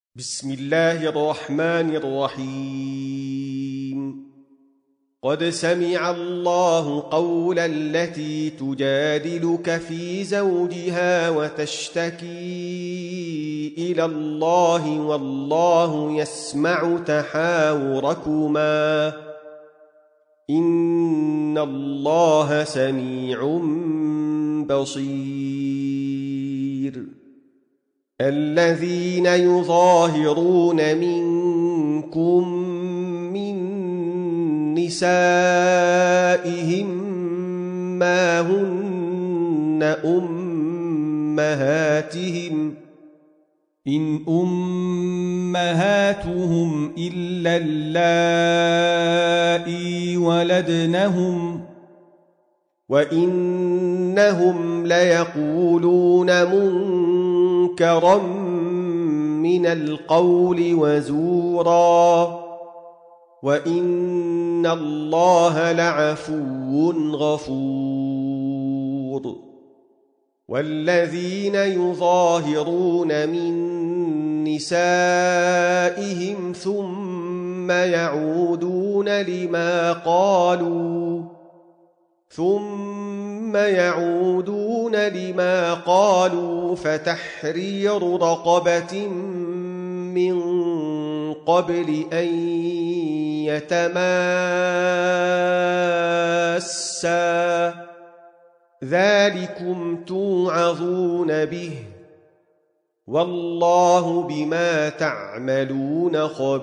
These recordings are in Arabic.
بسم الله الرحمن الرحيم. قد سمع الله قول التي تجادلك في زوجها وتشتكي إلى الله والله يسمع تحاوركما إن الله سميع بصير. الذين يظاهرون منكم من نسائهم ما هن أمهاتهم إن أمهاتهم إلا اللائي ولدنهم وإنهم ليقولون منكرا من القول وزورا وإن الله لعفو غفور. والذين يظاهرون من نسائهم ثم يعودون لما قالوا فتحرير رقبة من قبل أن يتماسا ذلكم توعظون به والله بما تعملون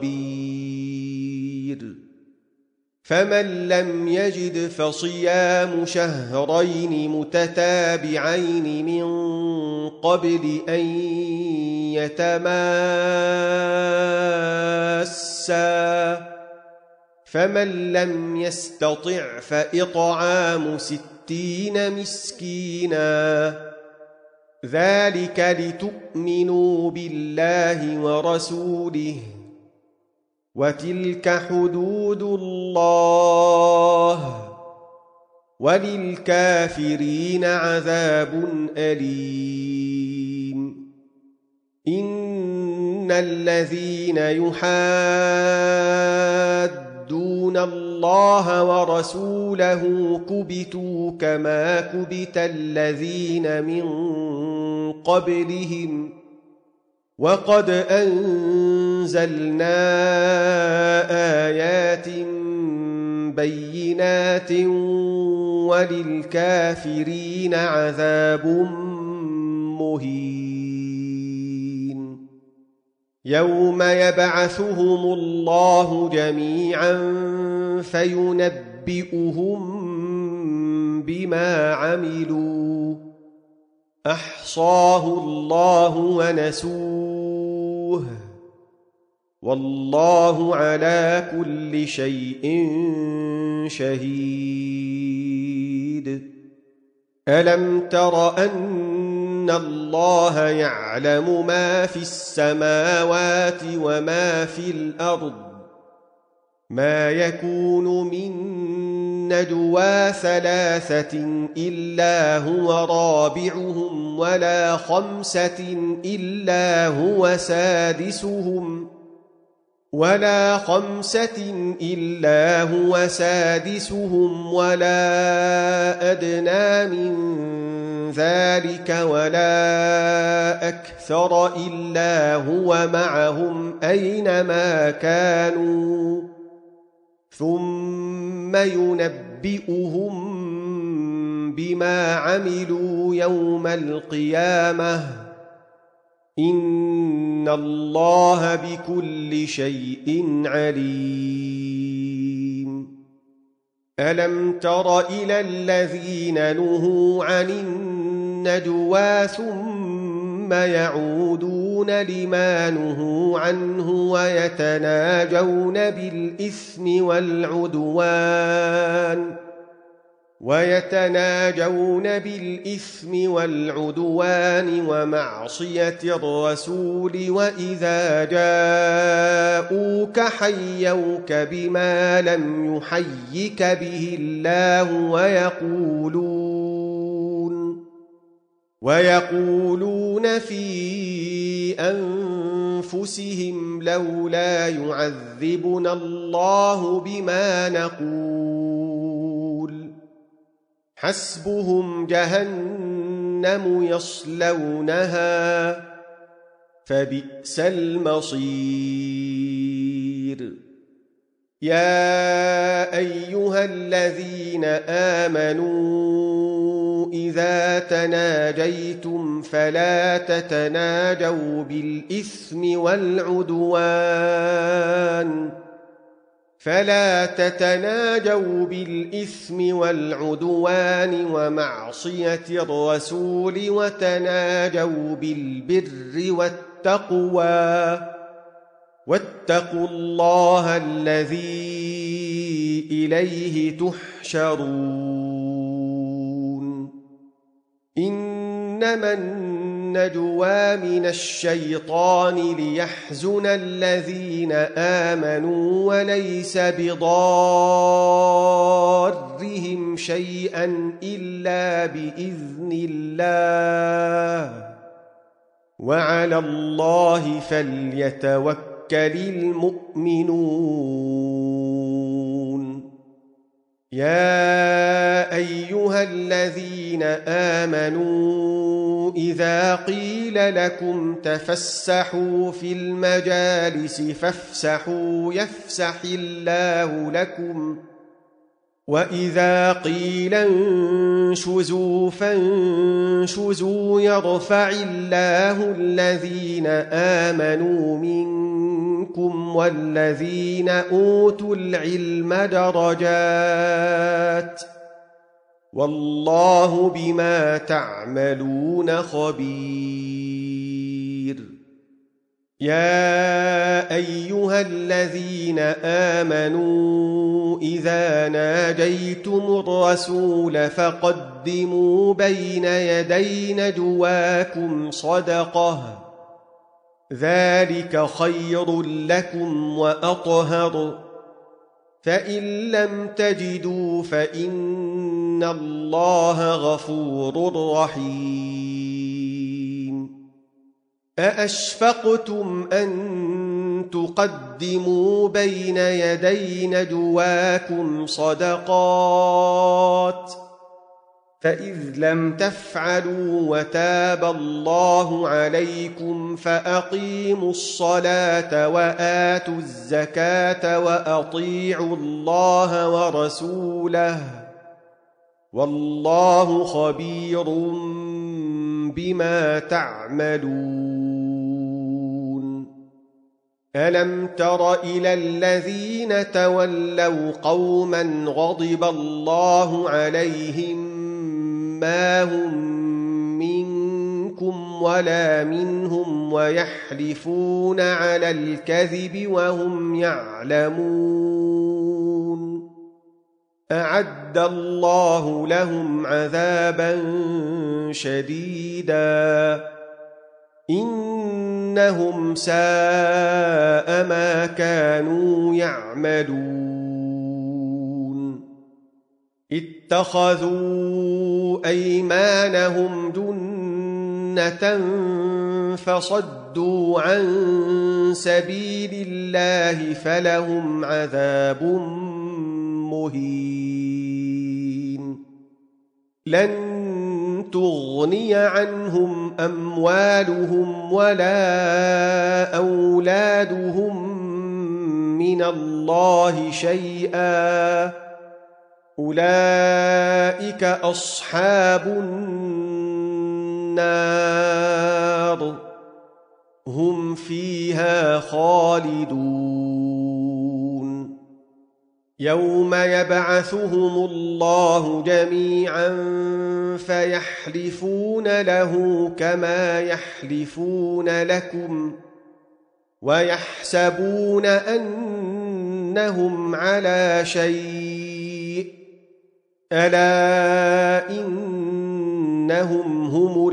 خبير. فمن لم يجد فصيام شهرين متتابعين من قبل أن يتماسا فمن لم يستطع فإطعام 60 مسكينا ذلك لتؤمنوا بالله ورسوله وتلك حدود الله وللكافرين عذاب أليم. إن الذين يحادون الله ورسوله كبتوا كما كبت الذين من قبلهم وقد أنزلنا آيات بينات وللكافرين عذاب مهين. يوم يبعثهم الله جميعا فينبئهم بما عملوا أحصاه الله ونسوه والله على كل شيء شهيد. ألم تر أن الله يعلم ما في السماوات وما في الأرض ما يكون من نجوى 3 إلا هو رابعهم ولا 5 إلا هو سادسهم ولا أدنى من ذلك ولا أكثر إلا هو معهم أينما كانوا ثم ينبئهم بما عملوا يوم القيامة إن الله بكل شيء عليم. ألم تر إلى الذين نهوا عن النجوى ثم يعودون لما نهوا عنه ويتناجون بالإثم والعدوان ومعصية الرسول وإذا جاءوك حيوك بما لم يحيك به الله ويقولون في أنفسهم لولا يعذبنا الله بما نقول حسبهم جهنم يصلونها فبئس المصير يا أيها الذين آمنوا إذا تناجيتم فلا تتناجوا بالإثم والعدوان ومعصية الرسول وتناجوا بالبر والتقوى واتقوا الله الذي إليه تحشرون إنما النجوى من الشيطان ليحزن الذين آمنوا وليس بضارهم شيئا إلا بإذن الله وعلى الله فليتوكل المؤمنون يا أيها الذين آمنوا إذا قيل لكم تفسحوا في المجالس فافسحوا يفسح الله لكم وإذا قيل انشزوا فانشزوا يرفع الله الذين آمنوا منكم والذين أوتوا العلم درجات والله بما تعملون خبير يا أيها الذين آمنوا إذا ناجيتم الرسول فقدموا بين يدي نجواكم صدقة ذلك خير لكم وأطهر فإن لم تجدوا فإن الله غفور رحيم أأشفقتم أن تقدموا بين يدي نجواكم صدقات فإذ لم تفعلوا وتاب الله عليكم فأقيموا الصلاة وآتوا الزكاة وأطيعوا الله ورسوله والله خبير بما تعملون ألم تر إلى الذين تولوا قوما غضب الله عليهم ما هم منكم ولا منهم ويحلفون على الكذب وهم يعلمون أعد الله لهم عذابا شديدا إنهم ساء ما كانوا يعملون اتخذوا أيمانهم جنة فصدوا عن سبيل الله فلهم عذاب مهين لن تغني عنهم أموالهم ولا أولادهم من الله شيئا أولئك أصحاب النار هم فيها خالدون يوم يبعثهم الله جميعا فيحلفون له كما يحلفون لكم ويحسبون أنهم على شيء ألا إنهم هم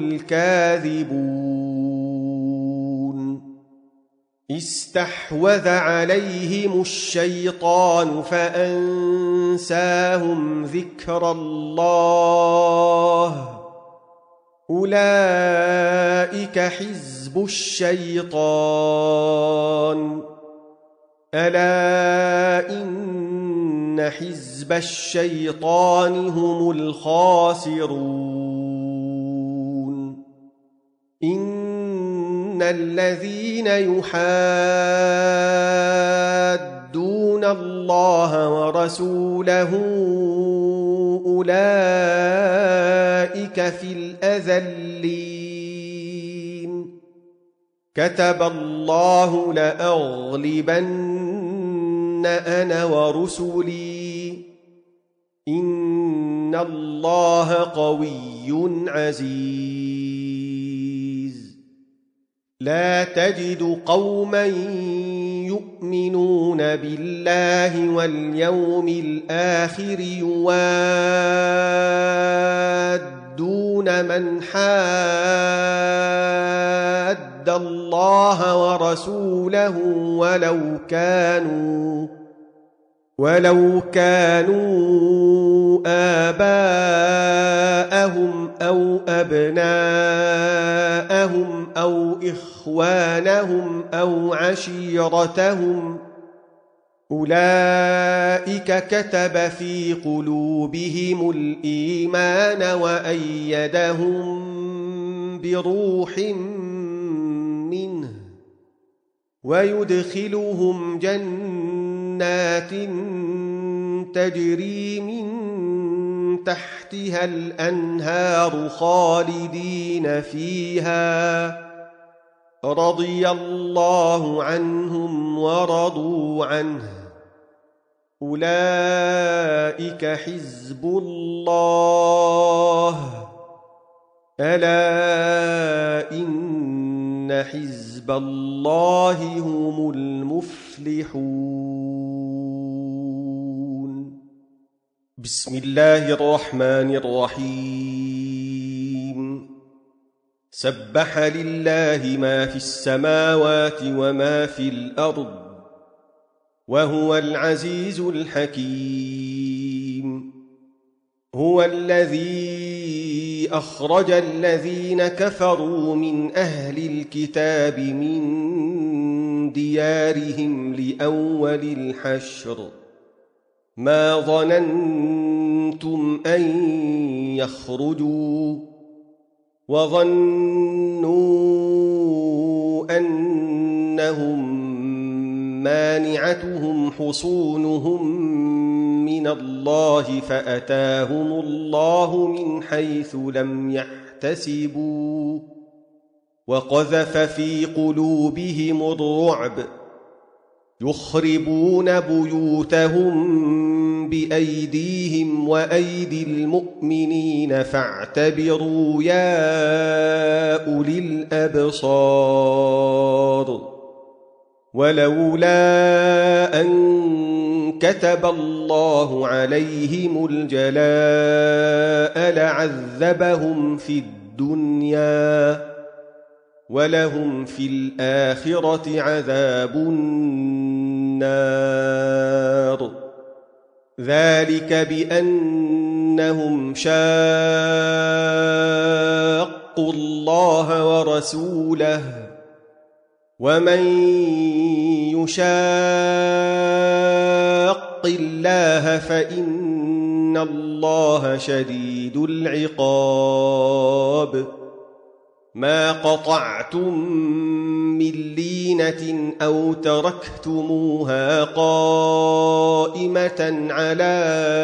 الكاذبون استحوذ عليهم الشيطان فأنساهم ذكر الله أولئك حزب حزب الشيطان ألا إن حزب الشيطان هم الخاسرون إن الذين يحادون الله ورسوله أولئك في الأذلين كتب الله لأغلبن أنا ورسلي إن الله قوي عزيز لا تجد قوما يؤمنون بالله واليوم الآخر يوادون من حاد الله ورسوله ولو كانوا آباءهم أو أبناءهم أو إخوانهم أو عشيرتهم أولئك كتب في قلوبهم الإيمان وأيدهم بروح منه ويدخلهم جنات تجري من تحتها الأنهار خالدين فيها رضي الله عنهم ورضوا عنه أولئك حزب الله ألا إن حزب الله هم المفلحون بسم الله الرحمن الرحيم سبح لله ما في السماوات وما في الأرض وهو العزيز الحكيم هو الذي أخرج الذين كفروا من أهل الكتاب من ديارهم لأول الحشر ما ظننتم أن يخرجوا وظنوا أنهم مانعتهم حصونهم من الله فأتاهم الله من حيث لم يحتسبوا وقذف في قلوبهم الرعب يخربون بيوتهم بأيديهم وأيدي المؤمنين فاعتبروا يا أولي الأبصار ولولا أن كتب الله عليهم الجلاء لعذبهم في الدنيا ولهم في الآخرة عذاب النار ذلك بأنهم شاقوا الله ورسوله ومن يشاق الله فإن الله شديد العقاب ما قطعتم من لينة أو تركتموها قائمة على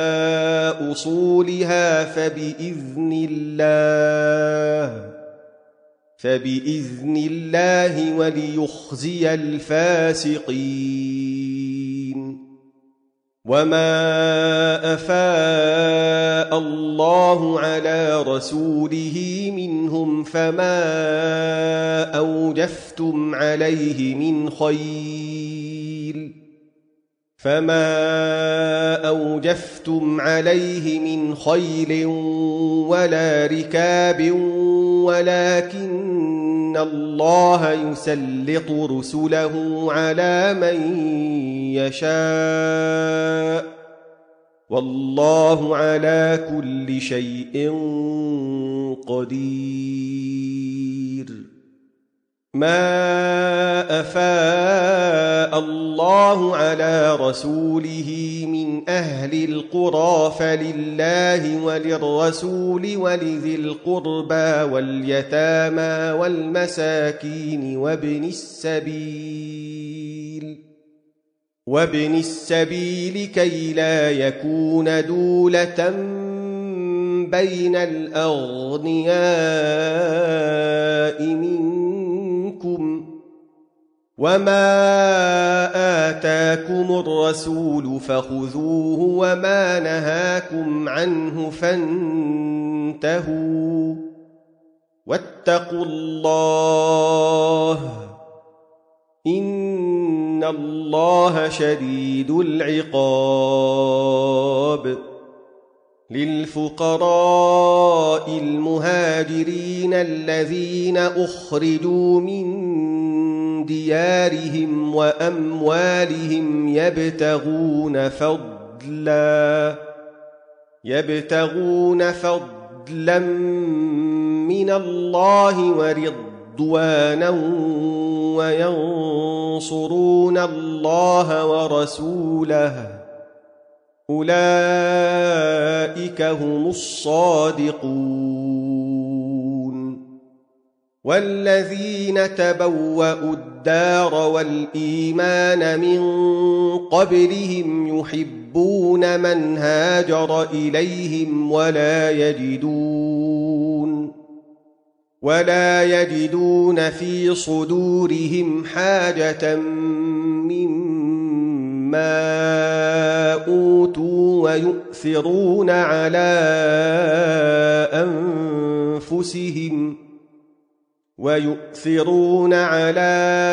أصولها فبإذن الله وليخزي الفاسقين وما أفاء الله على رسوله منهم فما أوجفتم عليه من خيل ولا ركاب ولكن الله يسلط رسله على من يشاء والله على كل شيء قدير ما أفاء الله على رسوله من أهل القرى فلله وللرسول ولذي القربى واليتامى والمساكين وابن السبيل كي لا يكون دولة بين الأغنياء منكم وما آتاكم الرسول فخذوه وما نهاكم عنه فانتهوا واتقوا الله إن الله شديد العقاب للفقراء المهاجرين الذين أخرجوا من ديارهم وأموالهم يبتغون فضلا من الله ورضوانا وينصرون الله ورسوله أولئك هم الصادقون والذين تبوأوا الدار والإيمان من قبلهم يحبون من هاجر إليهم ولا يجدون في صدورهم حاجة مما أوتوا ويؤثرون على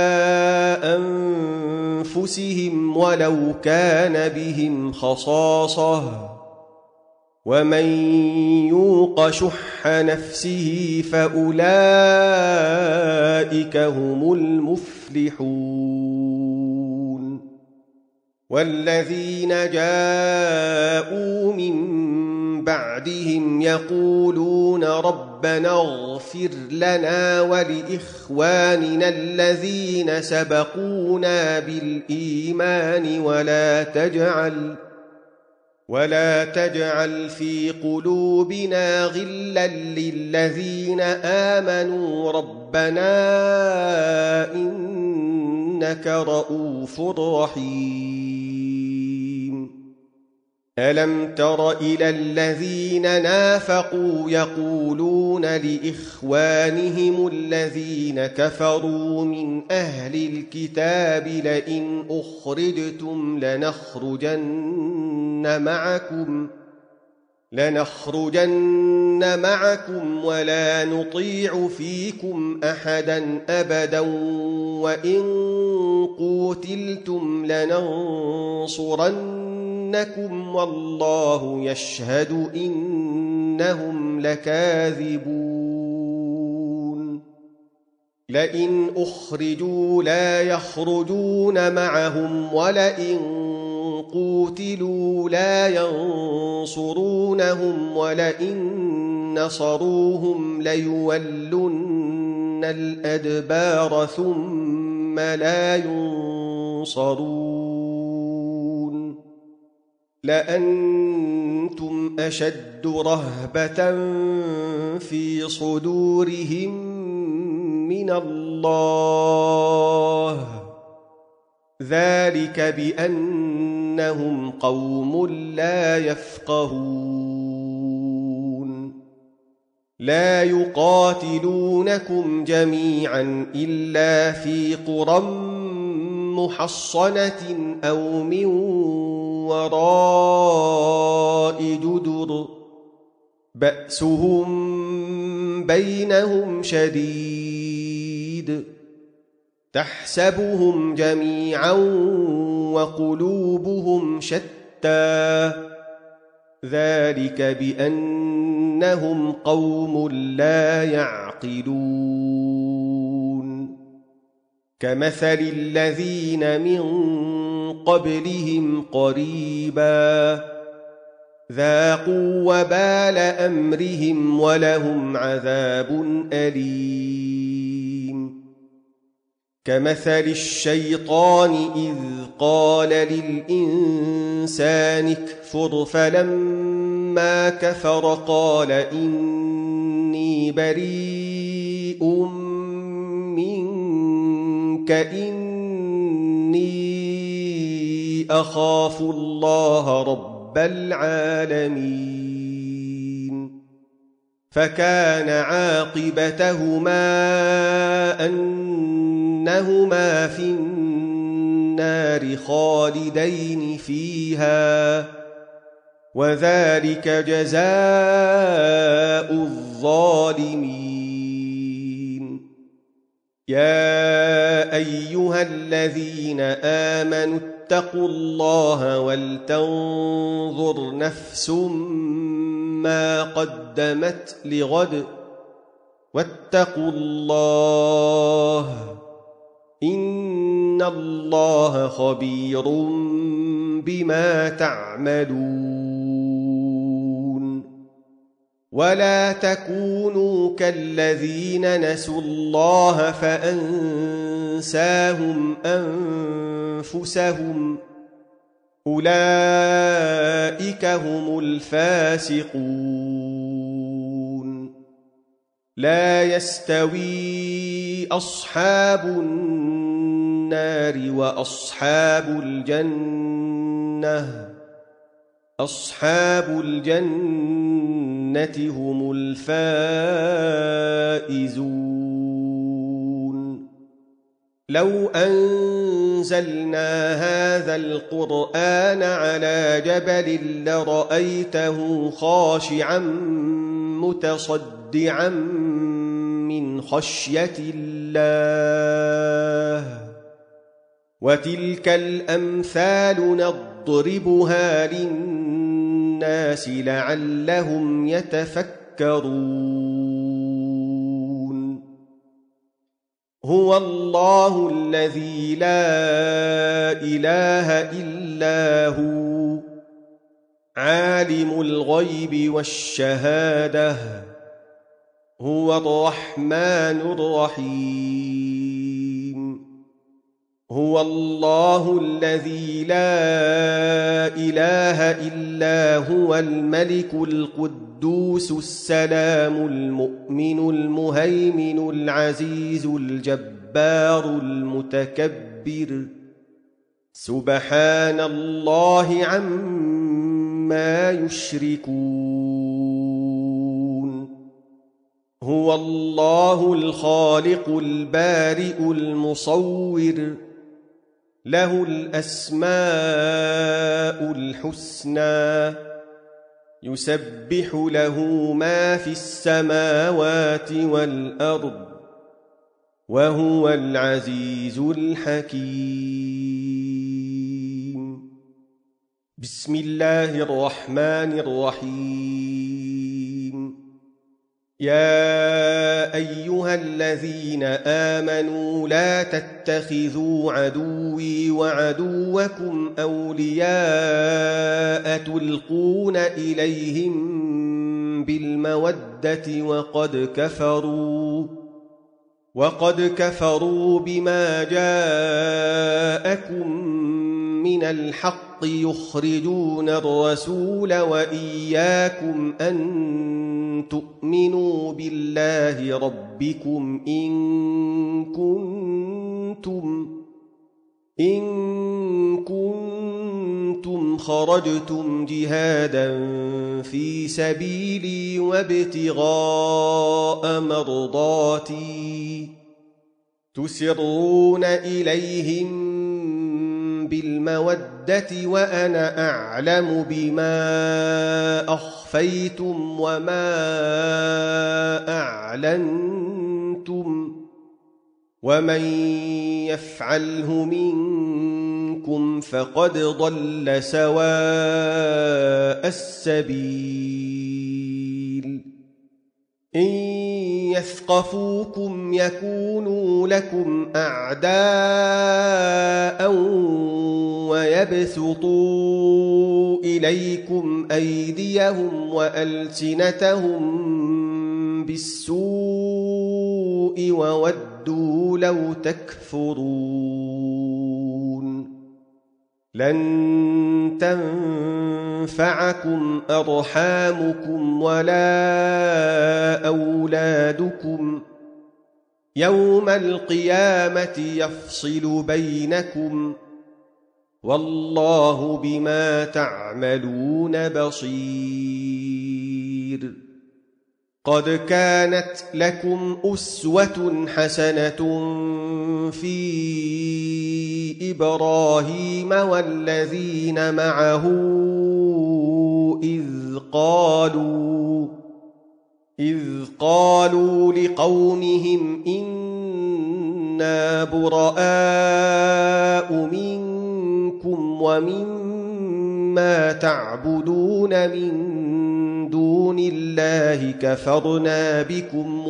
أنفسهم ولو كان بهم خصاصة ومن يوق شح نفسه فأولئك هم المفلحون والذين جاءوا من بعدهم يقولون ربنا اغفر لنا ولإخواننا الذين سبقونا بالإيمان ولا تجعل في قلوبنا غلا للذين آمنوا ربنا إنك رؤوف رحيم ألم تر إلى الذين نافقوا يقولون لإخوانهم الذين كفروا من أهل الكتاب لئن أخرجتم لنخرجن معكم ولا نطيع فيكم أحدا أبدا وإن قوتلتم لننصرنكم والله يشهد إنهم لكاذبون لئن أخرجوا لا يخرجون معهم ولئن قوتلوا لا ينصرونهم ولئن نصروهم ليولن الأدبار ثم لا ينصرون لأنتم أشد رهبة في صدورهم من الله ذلك بأنهم قوم لا يفقهون لا يقاتلونكم جميعا إلا في قرى محصنة أو من وراء جدر بأسهم بينهم شديد تحسبهم جميعا وقلوبهم شتى ذلك بأنهم قوم لا يعقلون كمثل الذين من قبلهم قريبا ذاقوا وبال أمرهم ولهم عذاب أليم كمثل الشيطان إذ قال للإنسان اكفر فلما كفر قال إني بريء منك إني أخاف الله رب العالمين فكان عاقبتهما أنهما في النار خالدين فيها وذلك جزاء الظالمين يا أيها الذين آمنوا اتقوا الله ولتنظر نفس ما قدمت لغد واتقوا الله إن الله خبير بما تعملون ولا تكونوا كالذين نسوا الله فأنساهم أنفسهم أولئك هم الفاسقون لا يستوي أصحاب النار وأصحاب الجنة أصحاب الجنة هم الفائزون لو أنزلنا هذا القرآن على جبل لرأيته خاشعا متصدعا من خشية الله وتلك الأمثال نضربها للناس لعلهم يتفكرون هو الله الذي لا إله إلا هو عالم الغيب والشهادة هو الرحمن الرحيم هو الله الذي لا إله إلا هو الملك القدوس السلام المؤمن المهيمن العزيز الجبار المتكبر سبحان الله عما يشركون هو الله الخالق البارئ المصور له الأسماء الحسنى يسبح له ما في السماوات والأرض وهو العزيز الحكيم بسم الله الرحمن الرحيم يا أيها الذين آمنوا لا تتخذوا عدوي وعدوكم أولياء تلقون إليهم بالمودة وقد كفروا بما جاءكم من الحق يخرجون الرسول وإياكم أن تؤمنوا بالله ربكم إن كنتم خرجتم جهادا في سبيلي وابتغاء مرضاتي تسرون إليهم بالمودة وأنا أعلم بما أخفيتم وما أعلنتم ومن يفعله منكم فقد ضل سواء السبيل إن يثقفوكم يكونوا لكم أعداء ويبسطوا إليكم أيديهم وألسنتهم بالسوء وودوا لو تكفرون لن تنفعكم أرحامكم ولا أولادكم يوم القيامة يفصل بينكم والله بما تعملون بصير قد كانت لكم أسوة حسنة في إبراهيم والذين معه إذ قالوا لقومهم إنا براء منكم ومما تعبدون من دون الله كفرنا بكم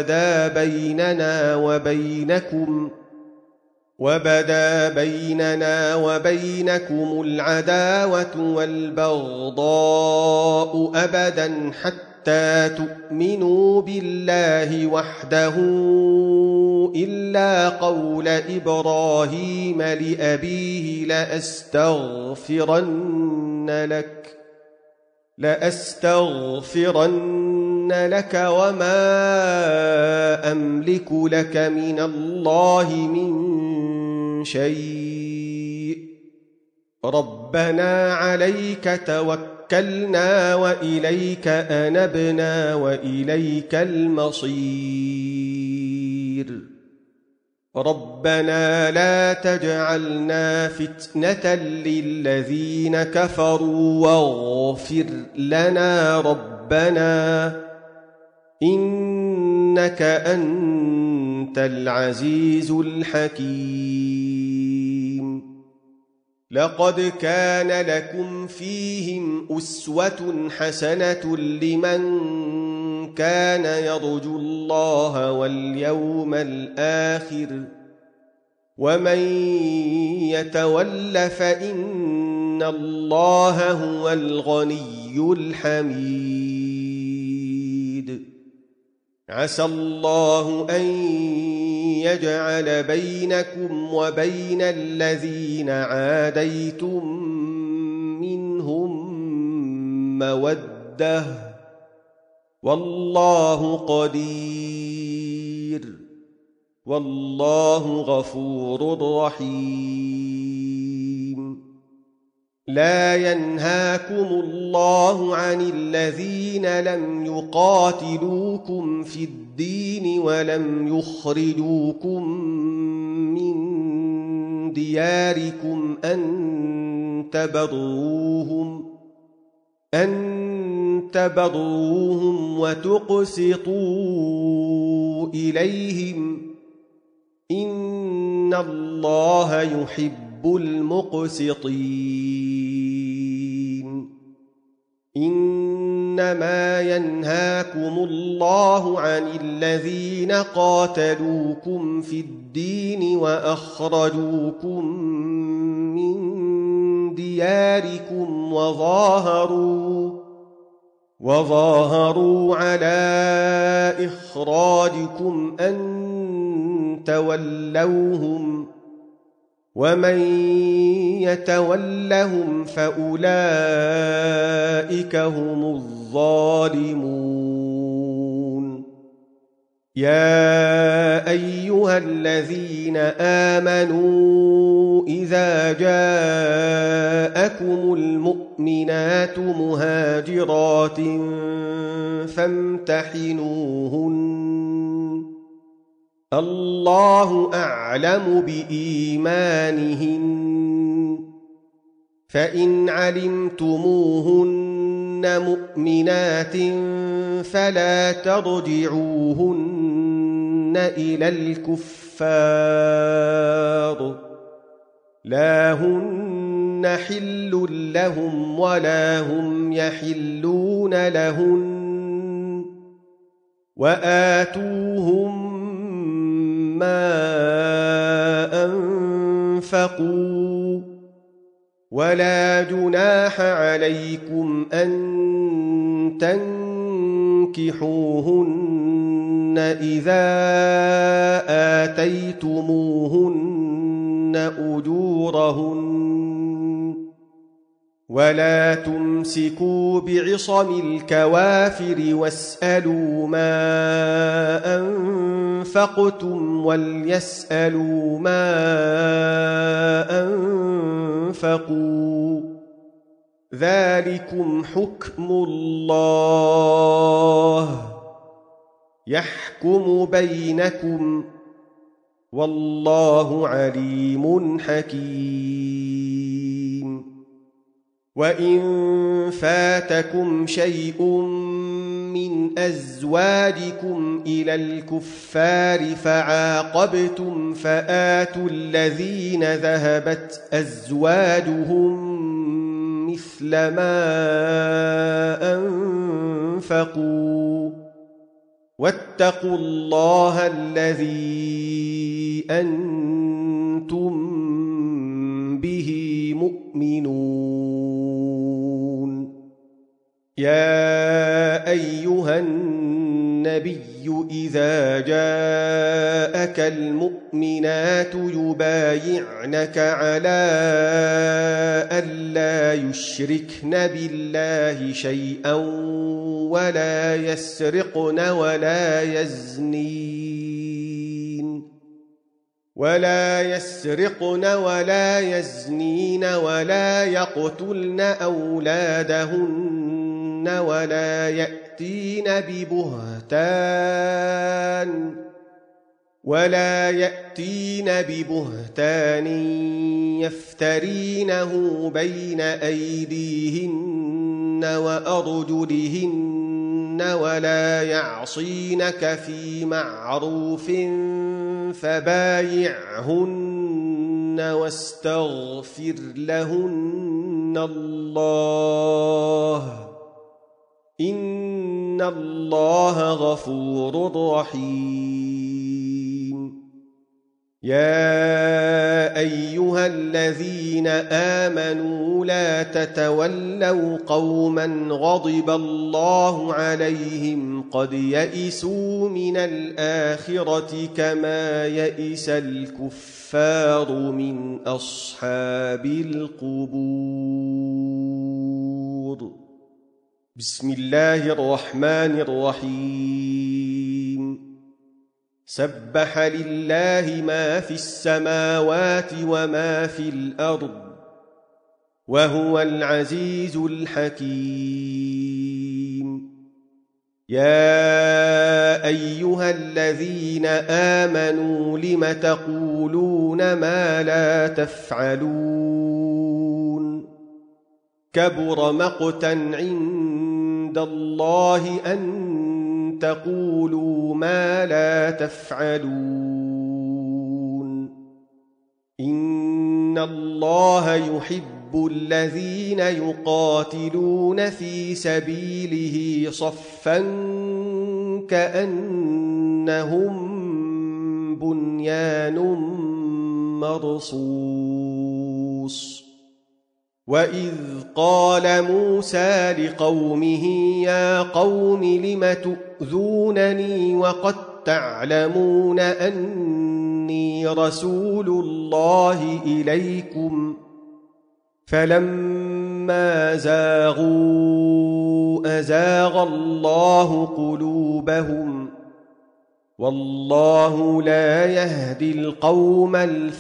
وبدا بيننا وبينكم العداوة والبغضاء أبدا حتى تؤمنوا بالله وحده إلا قول إبراهيم لأبيه لأستغفرن لك وما أملك لك من الله من شيء ربنا عليك توكلنا وإليك أنبنا وإليك المصير ربنا لا تجعلنا فتنة للذين كفروا واغفر لنا ربنا إنك أنت العزيز الحكيم لقد كان لكم فيهم أسوة حسنة لمن كان يرجو الله واليوم الآخر ومن يتول فإن الله هو الغني الحميد عسى الله أن يجعل بينكم وبين الذين عاديتم منهم مودة والله قدير والله غفور رحيم لا ينهاكم الله عن الذين لم يقاتلوكم في الدين ولم يخرجوكم من دياركم أن تبروهم وتقسطوا إليهم إن الله يحب المقسطين إنما ينهاكم الله عن الذين قاتلوكم في الدين وأخرجوكم من دياركم وظاهروا على إخراجكم أن تولوهم ومن يتولهم فأولئك هم الظالمون يا أيها الذين آمنوا إذا جاءكم المؤمنات مهاجرات فامتحنوهن الله أعلم بإيمانهن فإن علمتموهن مؤمنات فلا ترجعوهن إلى الكفار لا هن حل لهم ولا هم يحلون لهن وآتوهم ما أنفقوا ولا جناح عليكم أن تنكحوهن إذا آتيتموهن أجورهن ولا تمسكوا بعصم الكوافر واسألوا ما أنفقتم وليسألوا ما أنفقوا ذلكم حكم الله يحكم بينكم والله عليم حكيم وإن فاتكم شيء من أزواجكم إلى الكفار فعاقبتم فآتوا الذين ذهبت أزواجهم مثل ما أنفقوا واتقوا الله الذي أنتم به مؤمنون يا أيها النبي إذا جاءك المؤمنات يبايعنك على ألا يشركن بالله شيئا ولا يسرقن ولا يزنين ولا يقتلن أولادهن ولا يأتين ببهتان يفترينه بين أيديهن وأرجلهن ولا يعصينك في معروف فبايعهن واستغفر لهن الله إن الله غفور رحيم يا أيها الذين آمنوا لا تتولوا قوما غضب الله عليهم قد يئسوا من الآخرة كما يئس الكفار من أصحاب القبور بسم الله الرحمن الرحيم سبح لله ما في السماوات وما في الأرض وهو العزيز الحكيم يا أيها الذين آمنوا لم تقولون ما لا تفعلون كبر مقتا عند الله أن تقولوا ما لا تفعلون إن الله يحب الذين يقاتلون في سبيله صفا كأنهم بنيان مرصوص وإذ قال موسى لقومه يا قوم لم تؤذونني وقد تعلمون أني رسول الله إليكم فلما زاغوا أزاغ الله قلوبهم والله لا يهدي القوم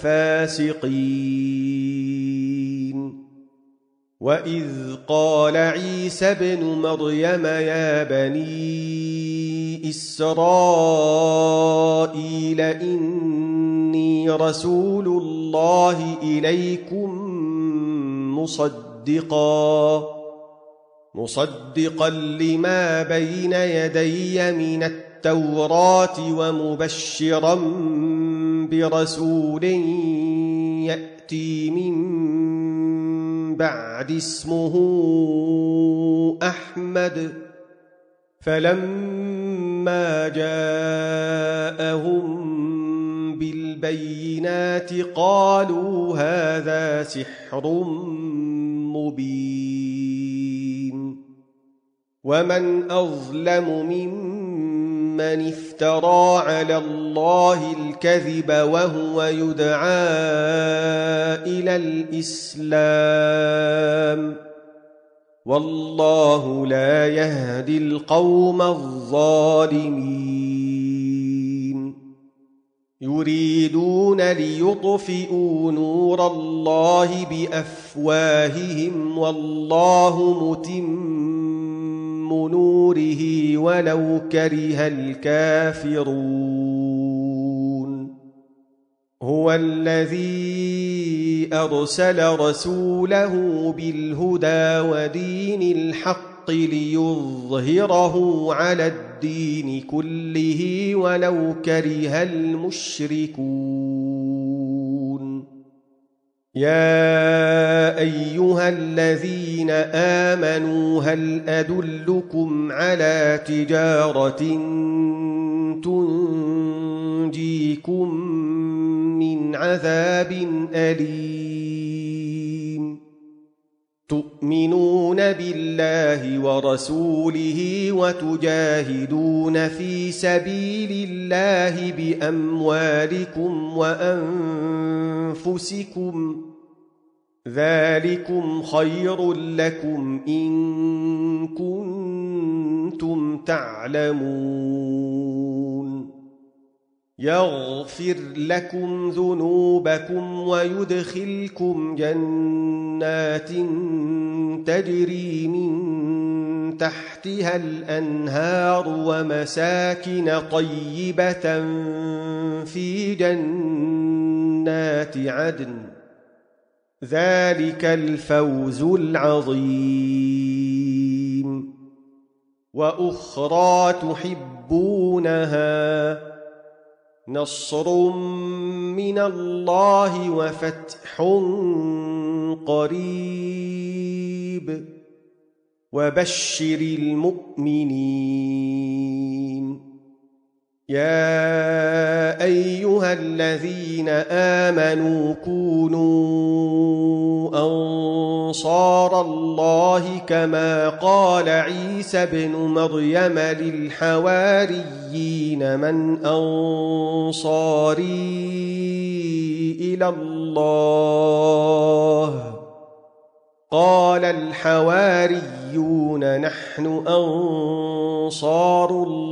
الفاسقين وإذ قال عيسى ابن مريم يا بني إسرائيل إني رسول الله إليكم مصدقا لما بين يدي من التوراة ومبشرا برسول يأتي من بعد اسمه أحمد فلما جاءهم بالبينات قالوا هذا سحر مبين ومن أظلم ممن افترى على الله الكذب وهو يدعى إلى الإسلام والله لا يهدي القوم الظالمين يريدون ليطفئوا نور الله بأفواههم والله متم نوره ولو كره الكافرون هو الذي أرسل رسوله بالهدى ودين الحق ليظهره على الدين كله ولو كره المشركون يا أيها الذين آمنوا هل أدلكم على تجارة تنجيكم من عذاب أليم تؤمنون بالله ورسوله وتجاهدون في سبيل الله بأموالكم وأنفسكم ذلكم خير لكم إن كنتم تعلمون يغفر لكم ذنوبكم ويدخلكم جنات تجري من تحتها الأنهار ومساكن طيبة في جنات عدن ذلك الفوز العظيم وأخرى تحبونها نصر من الله وفتح قريب وبشر المؤمنين يا أيها الذين آمنوا كونوا أنصار الله كما قال عيسى بن مريم للحواريين من أنصاري إلى الله قال الحواريون نحن أنصار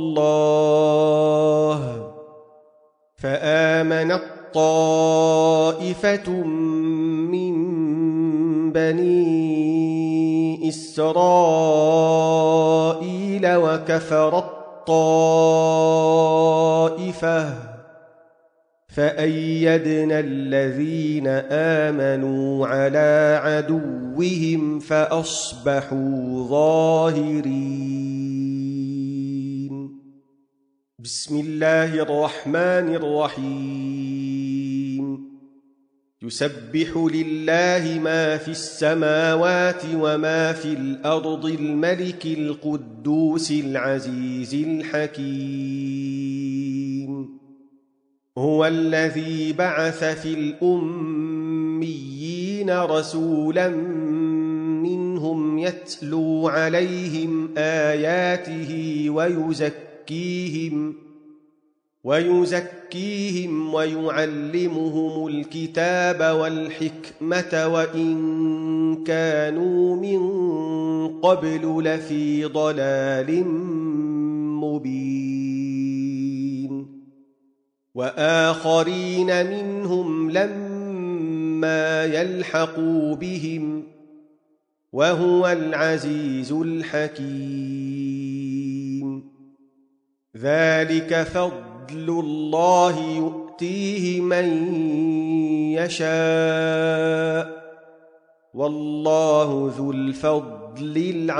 الله فآمنت طائفة من بني إسرائيل وكفرت طائفة فأيدنا الذين آمنوا على عدوهم فأصبحوا ظاهرين بسم الله الرحمن الرحيم يسبح لله ما في السماوات وما في الأرض الملك القدوس العزيز الحكيم هو الذي بعث في الأميين رسولا منهم يتلو عليهم آياته ويزكيهم ويعلمهم الكتاب والحكمة وإن كانوا من قبل لفي ضلال مبين وآخرين منهم لما يلحقوا بهم وهو العزيز الحكيم ذلك فضل الله يؤتيه من يشاء والله ذو الفضل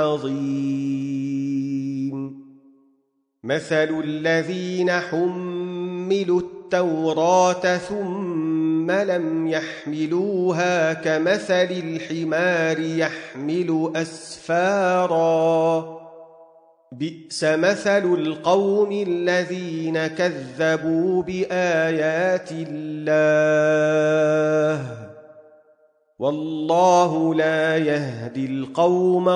العظيم مثل الذين حملوا التوراة ثم لم يحملوها كمثل الحمار يحمل أسفارا بئس مثل القوم الذين كذبوا بآيات الله والله لا يهدي القوم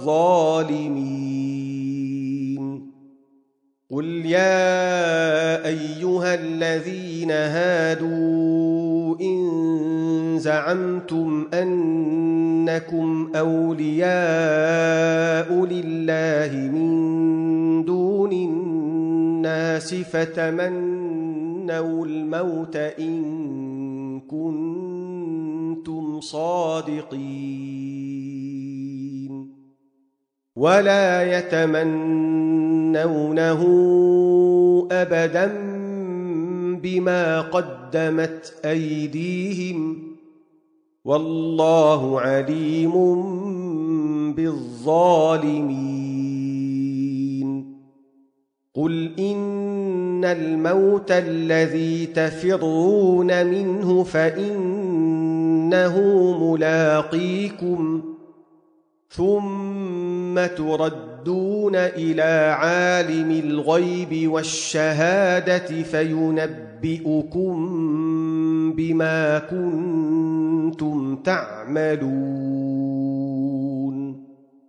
الظالمين قل يا أيها الذين هادوا إن زعمتم أنكم أولياء لله من دون الناس فتمنوا الموت إن كنتم صادقين ولا يتمنونه أبدا بما قدمت أيديهم والله عليم بالظالمين قل إن الموت الذي تفرون منه فإنه ملاقيكم ثم تردون إلى عالم الغيب والشهادة فينبئكم بما كنتم تعملون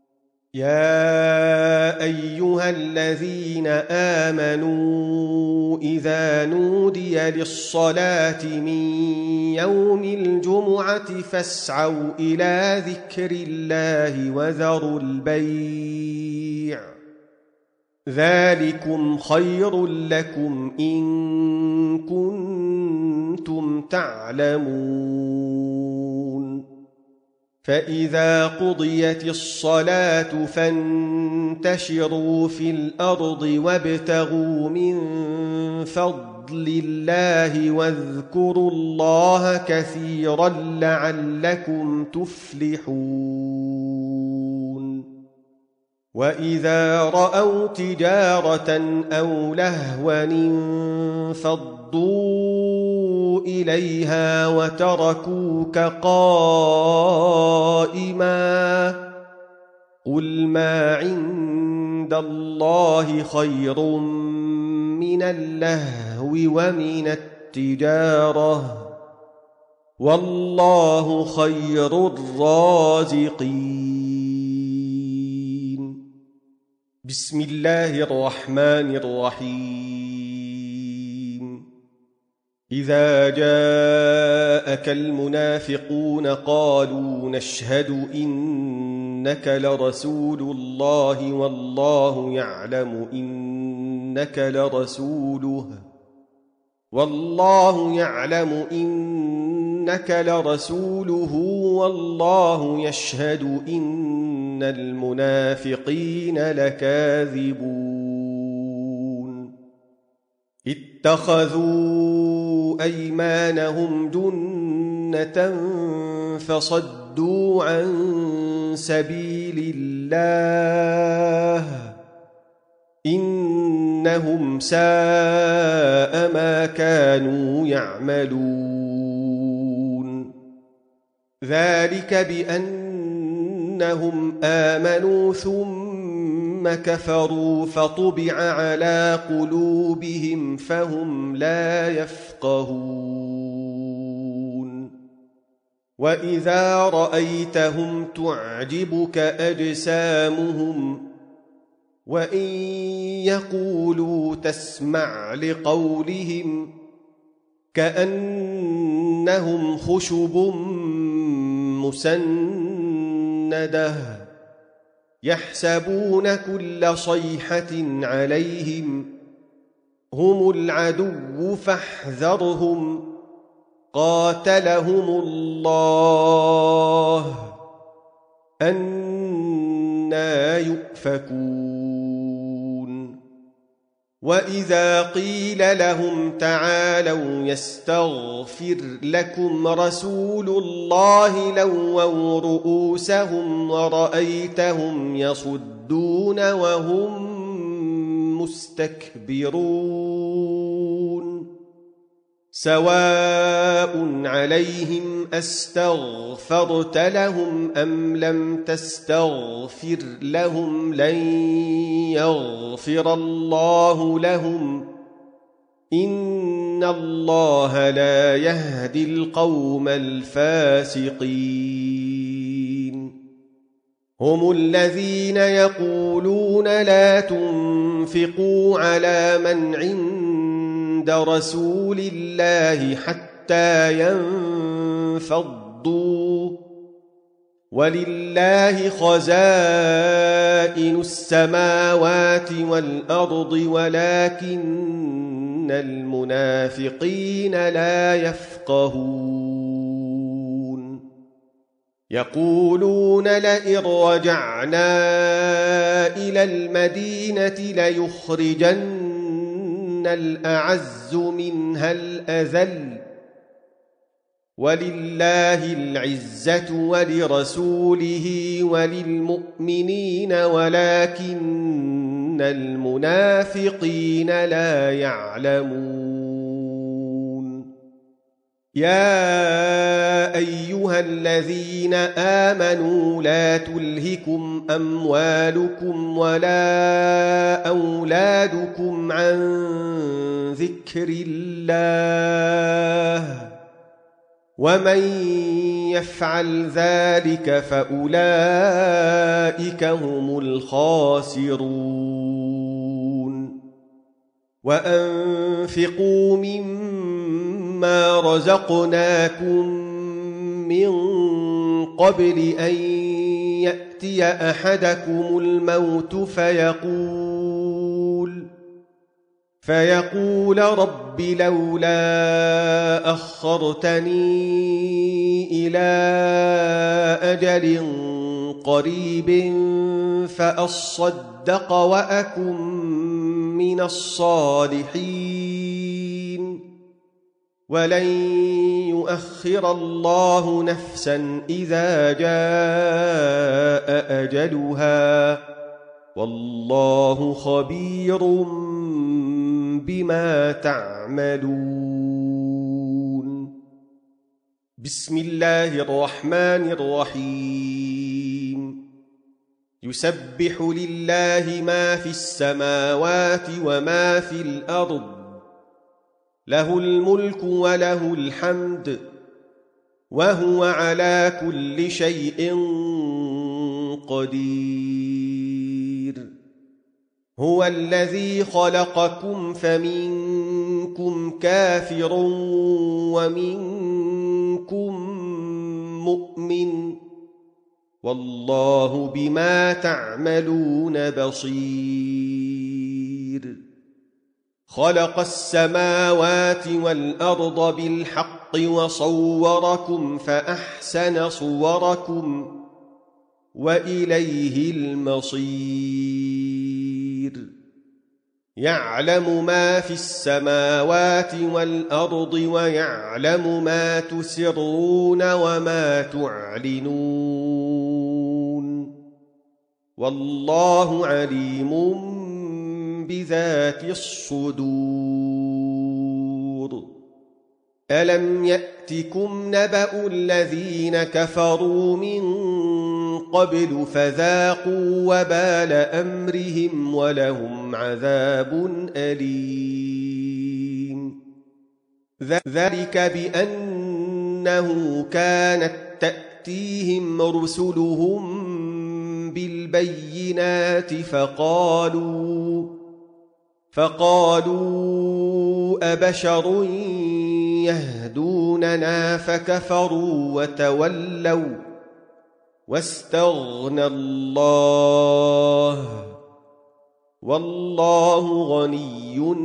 يا أيها الذين آمنوا إذا نودي للصلاة من يوم الجمعة فاسعوا إلى ذكر الله وذروا البيع ذلكم خير لكم إن كنتم تعلمون فإذا قضيت الصلاة فانتشروا في الأرض وابتغوا من فضل الله واذكروا الله كثيرا لعلكم تفلحون وإذا رأوا تجارة أو لهوا انفضوا إليها وتركوك قائما قل ما عند الله خير من اللهو ومن التجارة والله خير الرازقين بسم الله الرحمن الرحيم إذا جاءك المنافقون قالوا نشهد إنك لرسول الله والله يعلم إنك لرسوله والله يشهد إن المنافقين لكاذبون اتخذوا أيمانهم جنة فصدوا عن سبيل الله إنهم ساء ما كانوا يعملون ذلك بأنهم آمنوا ثم كفروا فطبع على قلوبهم فهم لا يفقهون وإذا رأيتهم تعجبك أجسامهم وإن يقولوا تسمع لقولهم كأنهم خشب مسندة يحسبون كل صيحة عليهم هم العدو فاحذرهم قاتلهم الله أنى يؤفكون وإذا قيل لهم تعالوا يستغفر لكم رسول الله لووا رؤوسهم ورأيتهم يصدون وهم مستكبرون سواء عليهم أستغفرت لهم أم لم تستغفر لهم لن يغفر الله لهم إن الله لا يهدي القوم الفاسقين هم الذين يقولون لا تنفقوا على من عند رسول الله حتى ينفضوا ولله خزائن السماوات والأرض ولكن المنافقين لا يفقهون يقولون لئن رجعنا إلى المدينة ليخرجن الأعز منها الأذل ولله العزة ولرسوله وللمؤمنين ولكن المنافقين لا يعلمون يا أيها الذين آمنوا لا تلهكم أموالكم ولا أولادكم عن ذكر الله ومن يفعل ذلك فأولئك هم الخاسرون وأنفقوا مما رزقناكم من قبل أن يأتي أحدكم الموت فيقول رب لولا أخرتني إلى أجل قريب فأصدق وأكن من الصالحين ولن يؤخر الله نفسا إذا جاء أجلها والله خبير بما تعملون بسم الله الرحمن الرحيم يسبح لله ما في السماوات وما في الأرض له الملك وله الحمد وهو على كل شيء قدير هو الذي خلقكم فمنكم كافر ومنكم مؤمن والله بما تعملون بصير خلق السماوات والأرض بالحق وصوركم فأحسن صوركم وإليه المصير يعلم ما في السماوات والأرض ويعلم ما تسرون وما تعلنون والله عليم بذات الصدور ألم يأتكم نبأ الذين كفروا من قبل فذاقوا وبال أمرهم ولهم عذاب أليم ذلك بأنه كانت تأتيهم رسلهم بالبينات فقالوا أبشر يهدوننا فكفروا وتولوا واستغنى الله والله غني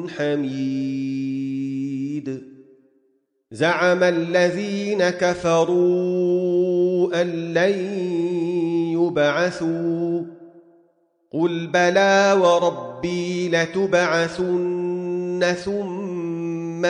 حميد زعم الذين كفروا أن لن يبعثوا قل بلى وربي لتبعثن ثم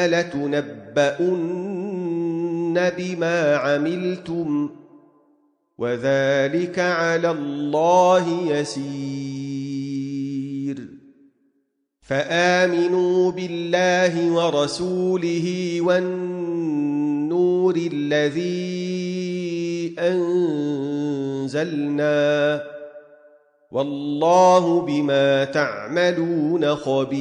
لتنبؤن بما عملتم وذلك على الله يسير فآمنوا بالله ورسوله والنور الذي أنزلنا والله بما تعملون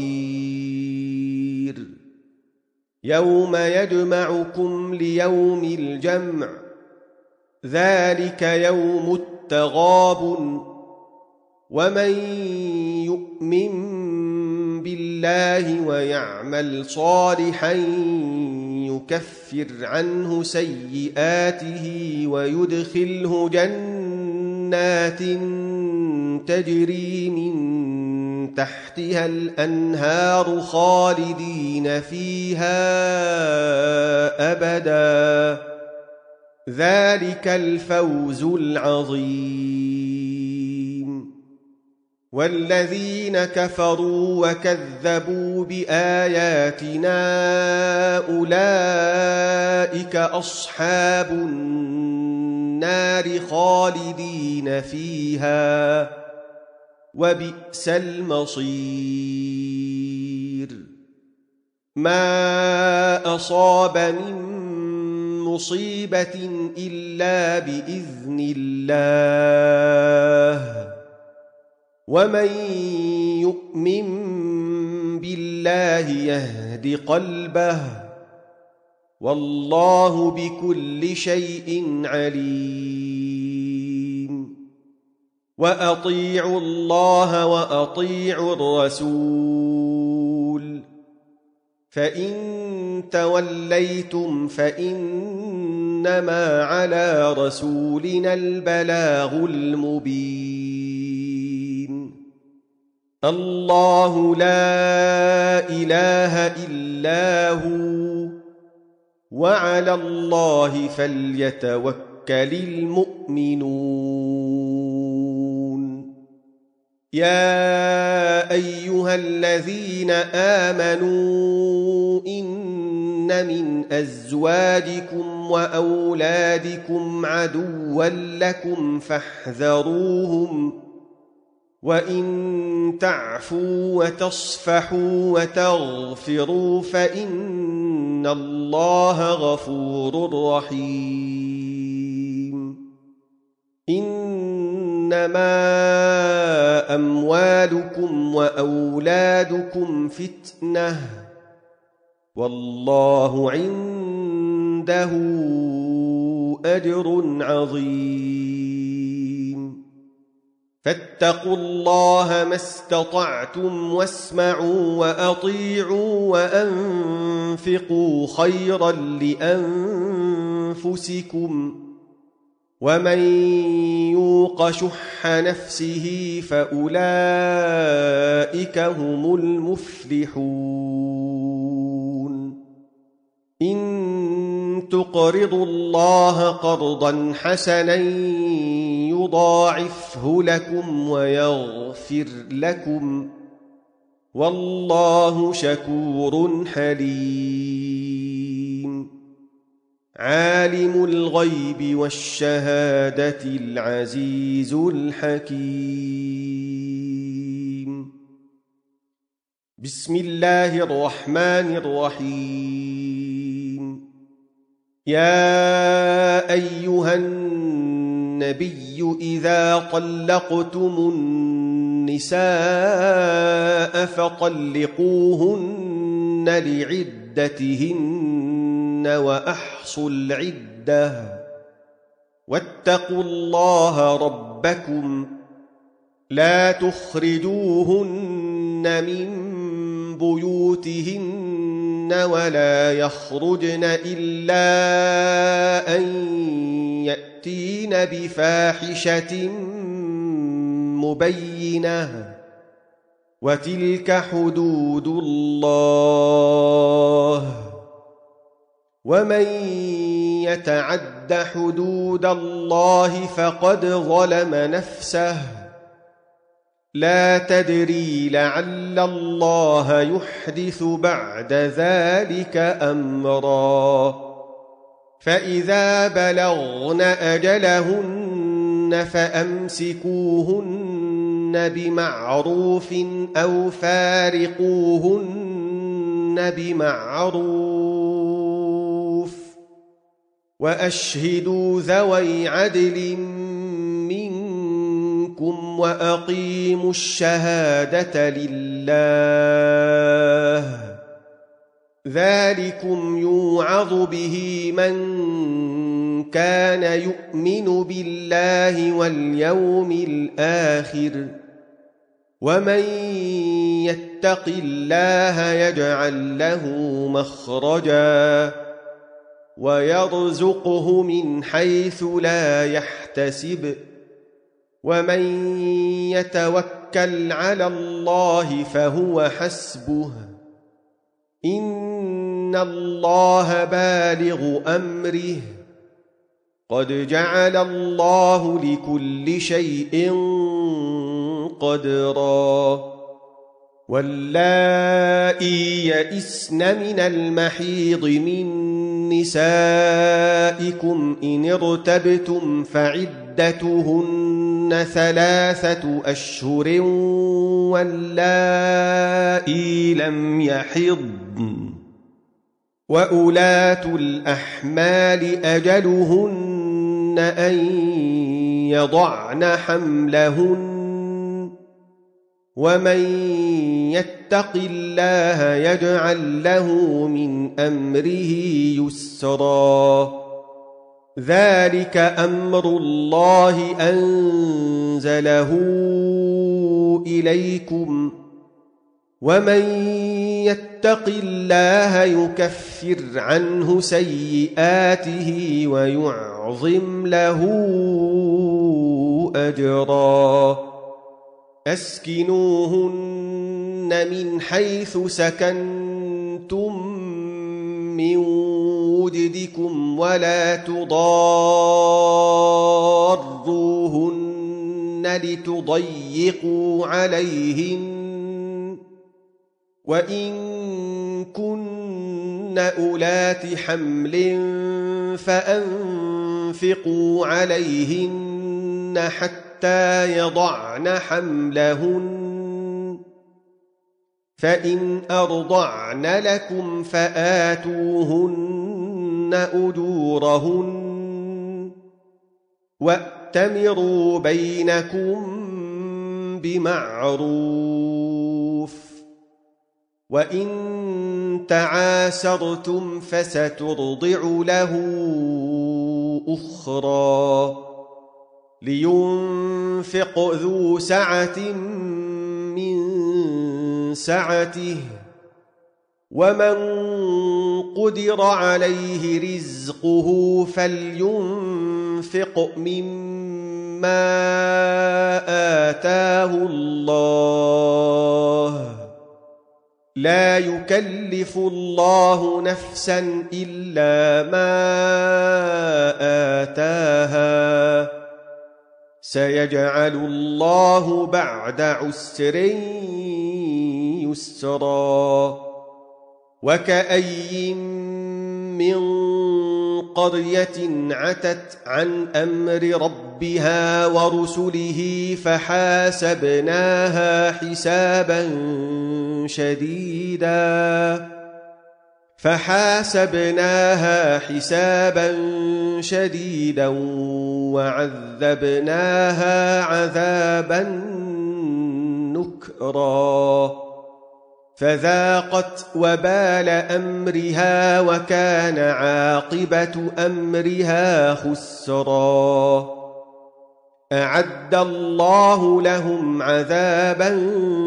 خبير يوم يجمعكم ليوم الجمع ذلك يوم التغابن ومن يؤمن بالله ويعمل صالحا يكفر عنه سيئاته ويدخله جنات تجري من تحتها الأنهار خالدين فيها أبدا ذلك الفوز العظيم والذين كفروا وكذبوا بآياتنا أولئك أصحاب النار خالدين فيها وبئس المصير ما أصاب من مصيبة إلا بإذن الله ومن يؤمن بالله يهد قلبه والله بكل شيء عليم وأطيعوا الله وأطيعوا الرسول فإن توليتم فإنما على رسولنا البلاغ المبين الله لا إله إلا هو وعلى الله فليتوكل المؤمنون يا أيها الذين آمنوا إن من أزواجكم وأولادكم عدوا لكم فاحذروهم وإن تعفوا وتصفحوا وتغفروا فإن الله غفور رحيم إنما أموالكم وأولادكم فتنة والله عنده أجر عظيم فاتقوا الله ما استطعتم واسمعوا وأطيعوا وأنفقوا خيرا لأنفسكم ومن يوق شح نفسه فأولئك هم المفلحون إن تقرضوا الله قرضا حسنا يضاعفه لكم ويغفر لكم والله شكور حليم عالم الغيب والشهادة العزيز الحكيم بسم الله الرحمن الرحيم يا أيها النبي إذا طلقتم النساء فطلقوهن لعدتهن وأحصوا العدة واتقوا الله ربكم لا تخرجوهن من بيوتهن ولا يخرجن إلا أن يأتين بفاحشة مبينة وتلك حدود الله ومن يتعد حدود الله فقد ظلم نفسه لا تدري لعل الله يحدث بعد ذلك أمرا فإذا بلغن أجلهن فأمسكوهن بمعروف أو فارقوهن بمعروف وأشهدوا ذوي عدل منكم وأقيموا الشهادة لله ذلكم يوعظ به من كان يؤمن بالله واليوم الآخر ومن يتق الله يجعل له مخرجا ويرزقه من حيث لا يحتسب ومن يتوكل على الله فهو حسبه إن الله بالغ أمره قد جعل الله لكل شيء قدرا واللائي يئسن من المحيض من نسائكم إن ارتبتم فعدتهن 3 أشهر واللائي لم يحضن وأولاة الأحمال أجلهن أن يضعن حملهن ومن يتق الله يجعل له من أمره يسرا ذلك أمر الله أنزله إليكم ومن يتق الله يكفر عنه سيئاته ويعظم له أجرا أسكنوهن من حيث سكنتم من وجدكم ولا تضاروهن لتضيقوا عليهن وإن كن أولات حمل فأنفقوا عليهن حتى يضعن حملهن فإن أرضعن لكم فآتوهن أجورهن وأتمروا بينكم بمعروف وإن تعاسرتم فسترضع له أخرى لينفق ذو سعة من سعته ومن قدر عليه رزقه فلينفق مما آتاه الله لا يكلف الله نفسا إلا ما آتاها سيجعل الله بعد عسر يسرا وكأي من قرية عتت عن أمر ربها ورسله فحاسبناها حسابا شديدا وعذبناها عذابا نكرا فذاقت وبال أمرها وكان عاقبة أمرها خسرا أعد الله لهم عذابا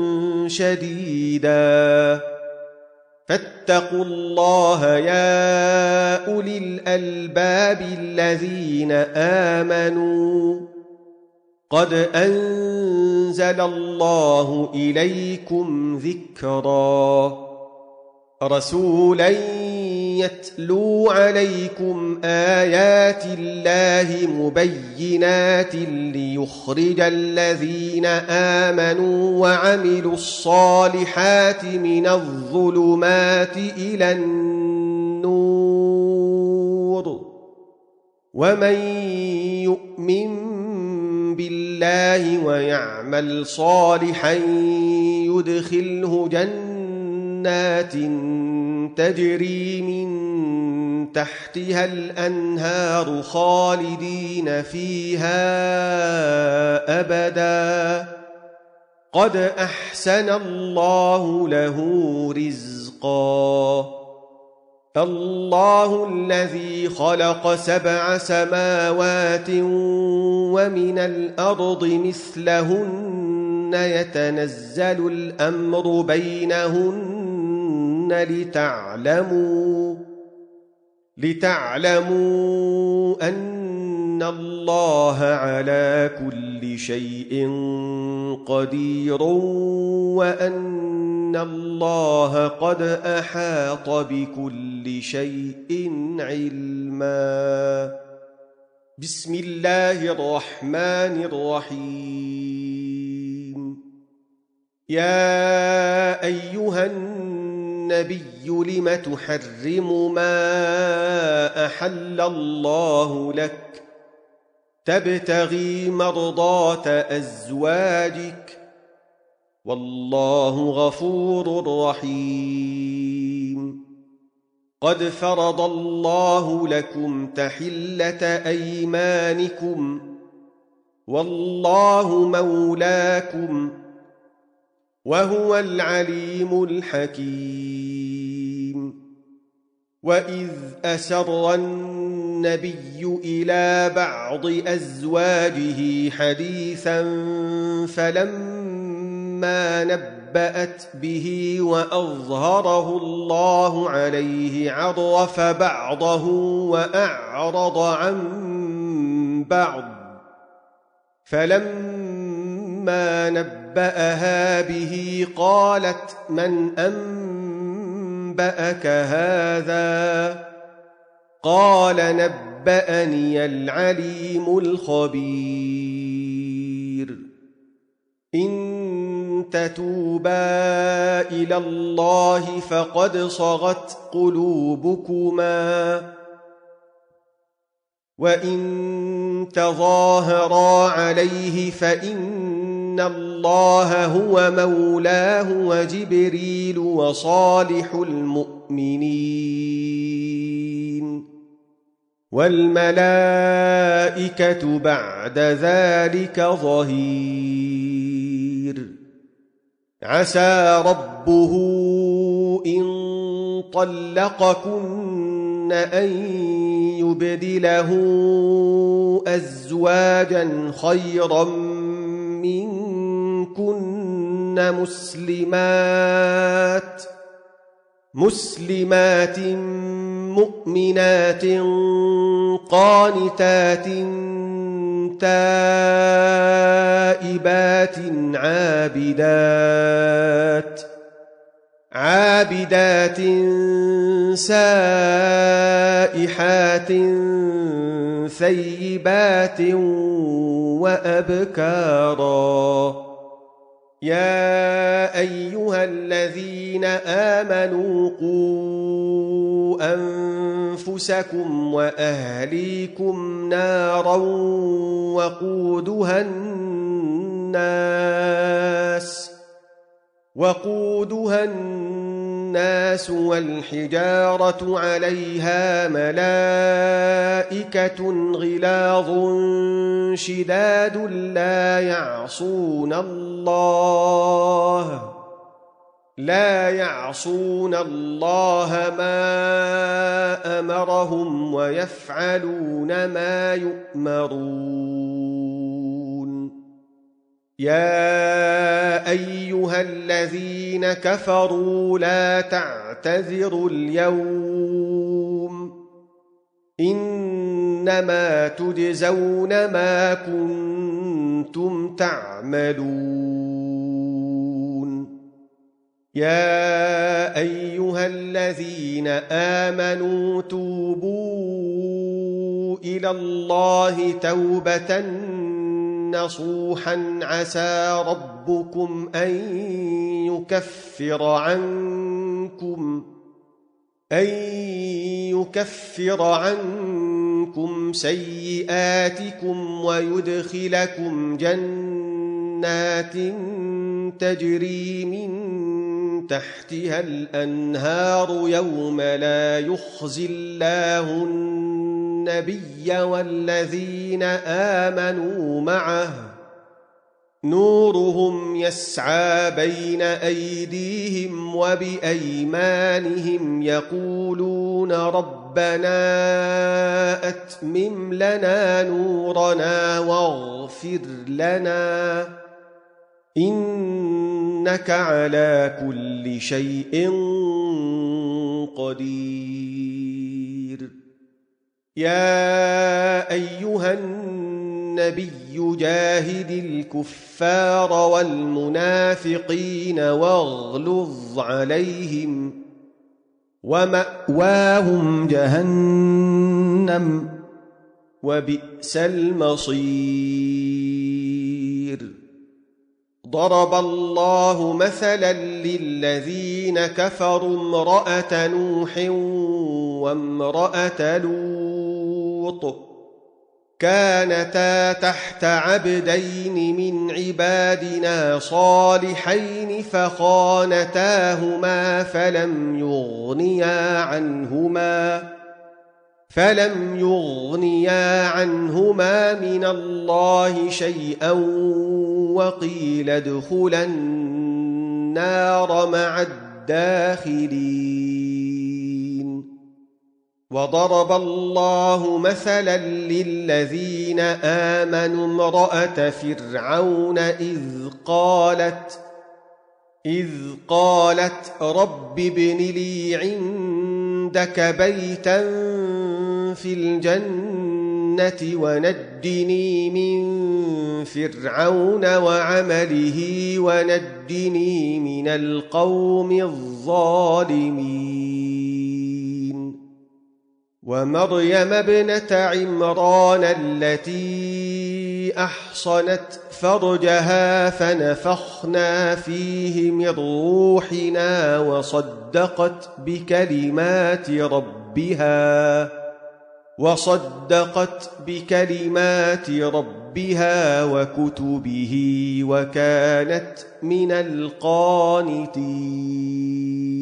شديدا فاتقوا الله يا أولي الألباب الذين آمنوا قد أنزل الله إليكم ذكرا رسولا يتلو عليكم آيات الله مبينات ليخرج الذين آمنوا وعملوا الصالحات من الظلمات إلى النور ومن يؤمن بالله الله ويعمل صالحا يدخله جنات تجري من تحتها الأنهار خالدين فيها أبدا قد أحسن الله له رزقا الله الذي خلق 7 سماوات ومن الأرض مثلهن يتنزل الأمر بينهن لتعلموا أن الله على كل شيء قدير وأن الله قد أحاط بكل شيء علما. بسم الله الرحمن الرحيم. يا أيها النبي لم تحرم ما أحل الله لك تبتغي مرضات أزواجك والله غفور رحيم. قد فرض الله لكم تحلة أيمانكم والله مولاكم وهو العليم الحكيم. وإذ أسر النبي إلى بعض أزواجه حديثا فلما نبأت به وأظهره الله عليه عرف بعضه وأعرض عن بعض فلما نبأها به قالت من أنبأك هذا قال نبأني العليم الخبير. إن تتوبا إلى الله فقد صغت قلوبكما وإن تظاهرا عليه فإن الله هو مولاه وجبريل وصالح المؤمنين والملائكة بعد ذلك ظهير. عسى ربه إن طلقكن أن يبدله أزواجا خيرا منكن مسلمات مؤمنات قانتات تائبات عابدات سائحات ثيبات وأبكارا. يا أيها الذين آمنوا قوا أنفسكم وأهليكم نارا وقودها الناس والحجارة عليها ملائكة غلاظ شداد لا يعصون الله ما أمرهم ويفعلون ما يؤمرون. يا أيها الذين كفروا لا تعتذروا اليوم إنما تجزون ما كنتم تعملون. يا أيها الذين آمنوا توبوا إلى الله توبة نصوحا عسى ربكم أن يكفر عنكم عنكم سيئاتكم ويدخلكم جنات تجري من تحتها الأنهار يوم لا يخزي الله النبي والذين آمنوا معه نورهم يسعى بين أيديهم وبأيمانهم يقولون ربنا أتمم لنا نورنا واغفر لنا إنك على كل شيء قدير. يا أيها النبي جاهد الكفار والمنافقين واغلظ عليهم ومأواهم جهنم وبئس المصير. ضرب الله مثلا للذين كفروا امرأة نوح وامرأة لوط كانتا تحت عبدين من عبادنا صالحين فخانتاهما فلم يغنيا عنهما من الله شيئا وقيل ادخلا النار مع الداخلين. وضرب الله مثلا للذين آمنوا امرأة فرعون إذ قالت رب ابن لي عندك بيتا في الجنة ونجني من فرعون وعمله ونجني من القوم الظالمين. ومريم ابنة عمران التي أحصنت فرجها فنفخنا فيه من روحنا وصدقت بكلمات ربها وكتبه وكانت من القانتين.